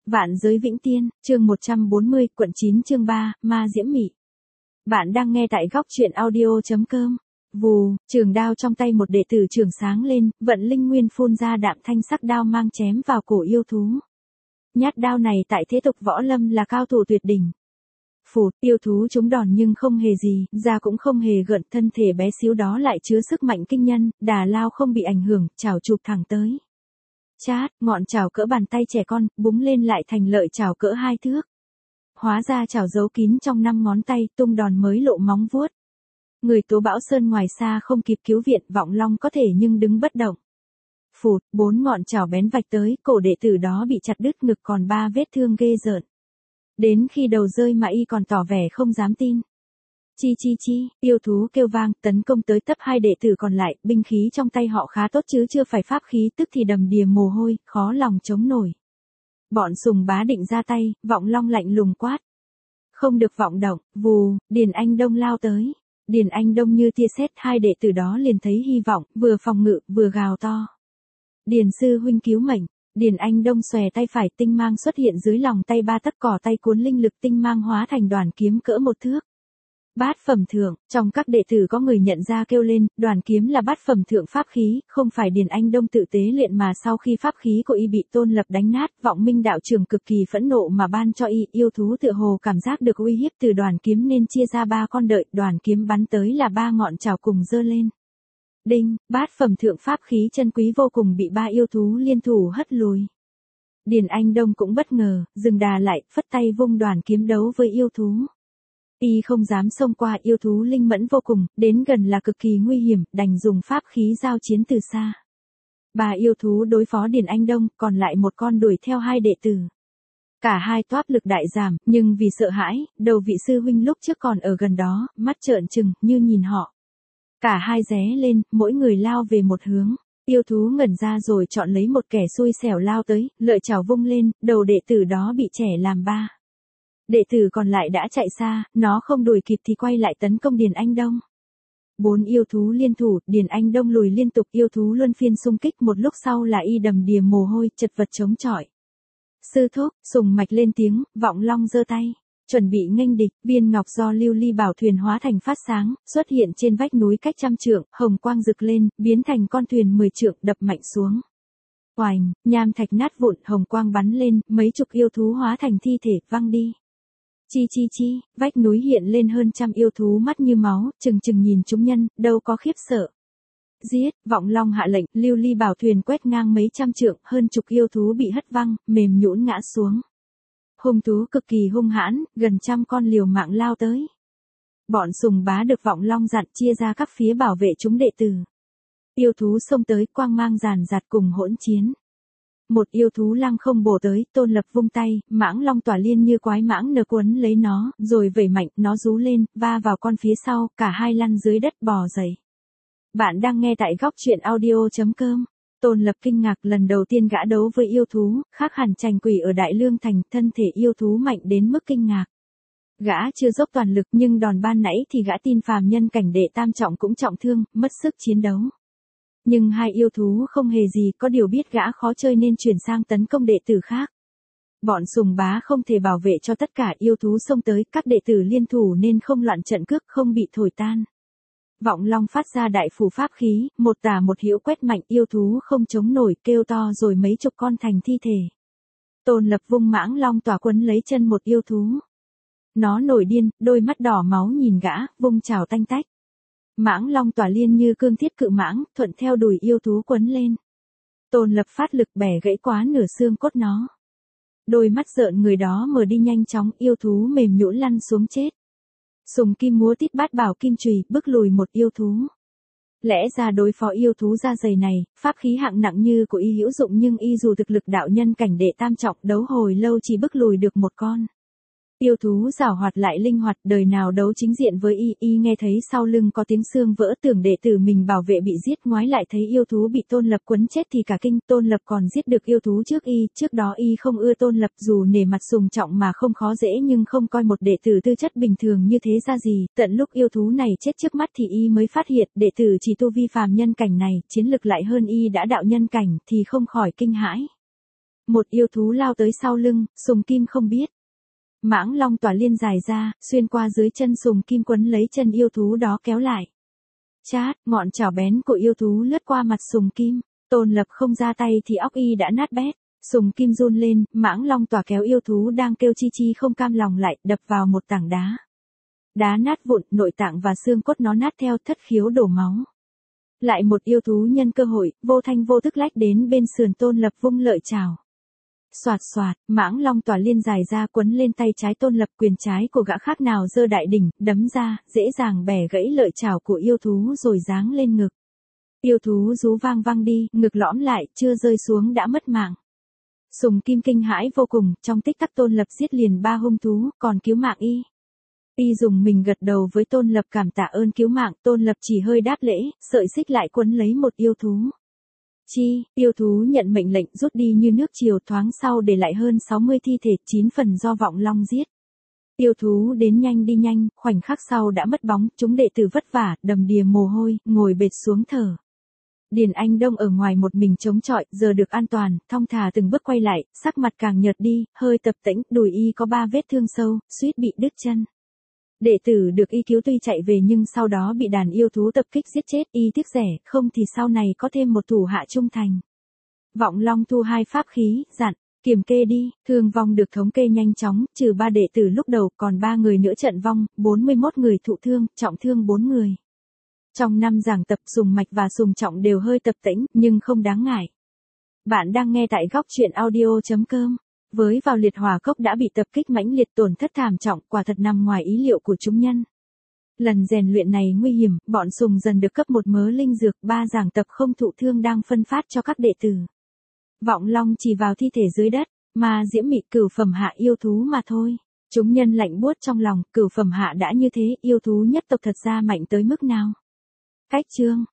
Vạn giới vĩnh tiên, chương 140, quận 9 chương 3, ma diễm mị. Bạn đang nghe tại góc truyện audio.com. Vù, trường đao trong tay một đệ tử trường sáng lên, vận linh nguyên phun ra đạm thanh sắc đao mang chém vào cổ yêu thú. Nhát đao này tại thế tục võ lâm là cao thủ tuyệt đỉnh. Phụt, yêu thú trúng đòn nhưng không hề gì, da cũng không hề gợn, thân thể bé xíu đó lại chứa sức mạnh kinh nhân, đà lao không bị ảnh hưởng, chảo chụp thẳng tới. Chát, ngọn chảo cỡ bàn tay trẻ con, búng lên lại thành lợi chảo cỡ 2 thước. Hóa ra chảo giấu kín trong 5 ngón tay, tung đòn mới lộ móng vuốt. Người Tố Bão Sơn ngoài xa không kịp cứu viện, Vọng Long có thể nhưng đứng bất động. Phụt, 4 ngọn chảo bén vạch tới, cổ đệ tử đó bị chặt đứt ngực còn 3 vết thương ghê rợn. Đến khi đầu rơi mà y còn tỏ vẻ không dám tin. Chi chi chi, yêu thú kêu vang, tấn công tới tấp 2 đệ tử còn lại, binh khí trong tay họ khá tốt chứ chưa phải pháp khí, tức thì đầm đìa mồ hôi, khó lòng chống nổi. Bọn Sùng Bá định ra tay, Vọng Long lạnh lùng quát. Không được vọng động, vù, Điền Anh Đông lao tới. Điền Anh Đông như tia sét, 2 đệ tử đó liền thấy hy vọng, vừa phòng ngự, vừa gào to. Điền sư huynh cứu mệnh. Điền Anh Đông xòe tay phải, tinh mang xuất hiện dưới lòng tay 3 tấc, cỏ tay cuốn linh lực tinh mang hóa thành đoàn kiếm cỡ 1 thước. Bát phẩm thượng, trong các đệ tử có người nhận ra kêu lên, đoàn kiếm là bát phẩm thượng pháp khí, không phải Điền Anh Đông tự tế luyện mà sau khi pháp khí của y bị Tôn Lập đánh nát, Vọng Minh đạo trưởng cực kỳ phẫn nộ mà ban cho y, yêu thú tựa hồ cảm giác được uy hiếp từ đoàn kiếm nên chia ra 3 con đợi, đoàn kiếm bắn tới là 3 ngọn chảo cùng giơ lên. Đinh, bát phẩm thượng pháp khí chân quý vô cùng bị 3 yêu thú liên thủ hất lùi. Điền Anh Đông cũng bất ngờ, dừng đà lại, phất tay vung đoàn kiếm đấu với yêu thú. Y không dám xông qua, yêu thú linh mẫn vô cùng, đến gần là cực kỳ nguy hiểm, đành dùng pháp khí giao chiến từ xa. 3 yêu thú đối phó Điền Anh Đông, còn lại một con đuổi theo 2 đệ tử. Cả hai toáp lực đại giảm, nhưng vì sợ hãi, đầu vị sư huynh lúc trước còn ở gần đó, mắt trợn trừng, như nhìn họ. Cả hai ré lên, mỗi người lao về một hướng. Yêu thú ngẩn ra rồi chọn lấy một kẻ xui xẻo lao tới, lợi chảo vung lên, đầu đệ tử đó bị chẻ làm 3. Đệ tử còn lại đã chạy xa, nó không đuổi kịp thì quay lại tấn công Điền Anh Đông. 4 yêu thú liên thủ, Điền Anh Đông lùi liên tục, yêu thú luân phiên xung kích, một lúc sau là y đầm đìa mồ hôi, chật vật chống chọi. Sư thúc, Sùng Mạch lên tiếng, Vọng Long giơ tay, chuẩn bị nghênh địch, viên ngọc do lưu ly bảo thuyền hóa thành phát sáng, xuất hiện trên vách núi cách 100 trượng, hồng quang rực lên, biến thành con thuyền 10 trượng, đập mạnh xuống. Oành, nham thạch nát vụn, hồng quang bắn lên, mấy chục yêu thú hóa thành thi thể, văng đi. Chi chi chi, vách núi hiện lên hơn 100 yêu thú mắt như máu, chừng chừng nhìn chúng nhân, đâu có khiếp sợ. Giết, Vọng Long hạ lệnh, lưu ly bảo thuyền quét ngang mấy 100 trượng, hơn chục yêu thú bị hất văng, mềm nhũn ngã xuống. Hung thú cực kỳ hung hãn, gần 100 con liều mạng lao tới. Bọn Sùng Bá được Vọng Long dặn chia ra các phía bảo vệ chúng đệ tử. Yêu thú xông tới, quang mang ràn rạt cùng hỗn chiến. Một yêu thú lăng không bổ tới, Tôn Lập vung tay, mãng long tỏa liên như quái mãng nở quấn lấy nó, rồi vẩy mạnh, nó rú lên, va vào con phía sau, cả hai lăn dưới đất bò dậy. Bạn đang nghe tại góc truyện audio.com. Tôn Lập kinh ngạc, lần đầu tiên gã đấu với yêu thú, khác hẳn Trành Quỷ ở Đại Lương Thành, thân thể yêu thú mạnh đến mức kinh ngạc. Gã chưa dốc toàn lực nhưng đòn ban nãy thì gã tin phàm nhân cảnh đệ tam trọng cũng trọng thương, mất sức chiến đấu. Nhưng 2 yêu thú không hề gì, có điều biết gã khó chơi nên chuyển sang tấn công đệ tử khác. Bọn Sùng Bá không thể bảo vệ cho tất cả, yêu thú xông tới, các đệ tử liên thủ nên không loạn trận cước, không bị thổi tan. Vọng Long phát ra đại phù pháp khí, một tả một hữu quét mạnh, yêu thú không chống nổi, kêu to rồi mấy chục con thành thi thể. Tôn Lập vung mãng long tỏa quấn lấy chân một yêu thú. Nó nổi điên, đôi mắt đỏ máu nhìn gã, vung chảo tanh tách. Mãng long tỏa liên như cương thiết cự mãng, thuận theo đùi yêu thú quấn lên. Tôn Lập phát lực bẻ gãy quá nửa xương cốt nó. Đôi mắt rợn người đó mở đi nhanh chóng, yêu thú mềm nhũn lăn xuống chết. Sùng Kim múa tít bát bảo kim chùy, bức lùi một yêu thú. Lẽ ra đối phó yêu thú da dày này, pháp khí hạng nặng như của y hữu dụng, nhưng y dù thực lực đạo nhân cảnh đệ tam trọng, đấu hồi lâu chỉ bức lùi được một con. Yêu thú giảo hoạt lại linh hoạt, đời nào đấu chính diện với y nghe thấy sau lưng có tiếng xương vỡ, tưởng đệ tử mình bảo vệ bị giết, ngoái lại thấy yêu thú bị Tôn Lập quấn chết thì cả kinh. Tôn Lập còn giết được yêu thú trước đó y không ưa Tôn Lập, dù nể mặt Sùng Trọng mà không khó dễ nhưng không coi một đệ tử tư chất bình thường như thế ra gì, tận lúc yêu thú này chết trước mắt thì y mới phát hiện, đệ tử chỉ tu vi phàm nhân cảnh này, chiến lực lại hơn y đã đạo nhân cảnh thì không khỏi kinh hãi. Một yêu thú lao tới sau lưng, Sùng Kim không biết. Mãng long tỏa liên dài ra, xuyên qua dưới chân Sùng Kim quấn lấy chân yêu thú đó kéo lại. Chát, ngọn chảo bén của yêu thú lướt qua mặt Sùng Kim. Tôn Lập không ra tay thì óc y đã nát bét. Sùng Kim run lên, mãng long tỏa kéo yêu thú đang kêu chi chi không cam lòng lại, đập vào một tảng đá. Đá nát vụn, nội tạng và xương cốt nó nát theo, thất khiếu đổ máu. Lại một yêu thú nhân cơ hội, vô thanh vô thức lách đến bên sườn Tôn Lập vung lợi chảo. Soạt soạt, mãng long tỏa liên dài ra quấn lên tay trái Tôn Lập, quyền trái của gã khác nào giơ đại đỉnh, đấm ra, dễ dàng bẻ gãy lợi chảo của yêu thú rồi giáng lên ngực. Yêu thú rú vang vang đi, ngực lõm lại, chưa rơi xuống đã mất mạng. Sùng Kim kinh hãi vô cùng, trong tích tắc Tôn Lập giết liền 3 hung thú, còn cứu mạng y. Y dùng mình gật đầu với Tôn Lập cảm tạ ơn cứu mạng, Tôn Lập chỉ hơi đáp lễ, sợi xích lại quấn lấy một yêu thú. Yêu thú nhận mệnh lệnh rút đi như nước chiều, thoáng sau để lại hơn 60 thi thể, 9 phần do Vọng Long giết. Yêu thú đến nhanh đi nhanh, khoảnh khắc sau đã mất bóng, chúng đệ tử vất vả, đầm đìa mồ hôi, ngồi bệt xuống thở. Điền Anh Đông ở ngoài một mình chống chọi, giờ được an toàn, thong thả từng bước quay lại, sắc mặt càng nhợt đi, hơi tập tễnh, đùi y có 3 vết thương sâu, suýt bị đứt chân. Đệ tử được y cứu tuy chạy về nhưng sau đó bị đàn yêu thú tập kích giết chết, y tiếc rẻ, không thì sau này có thêm một thủ hạ trung thành. Vọng Long thu 2 pháp khí, dặn, kiểm kê đi, thương vong được thống kê nhanh chóng, trừ 3 đệ tử lúc đầu, còn 3 người nữa trận vong, 41 người thụ thương, trọng thương 4 người. Trong 5 giảng tập Sùng Mạch và Sùng Trọng đều hơi tập tễnh, nhưng không đáng ngại. Bạn đang nghe tại góc truyện audio.com. Với vào liệt hỏa cốc đã bị tập kích mãnh liệt, tổn thất thảm trọng, quả thật nằm ngoài ý liệu của chúng nhân. Lần rèn luyện này nguy hiểm, bọn Sùng dần được cấp một mớ linh dược, 3 giảng tập không thụ thương đang phân phát cho các đệ tử. Vọng Long chỉ vào thi thể dưới đất, mà diễm mị cửu phẩm hạ yêu thú mà thôi. Chúng nhân lạnh buốt trong lòng, cửu phẩm hạ đã như thế, yêu thú nhất tộc thật ra mạnh tới mức nào. Cách chương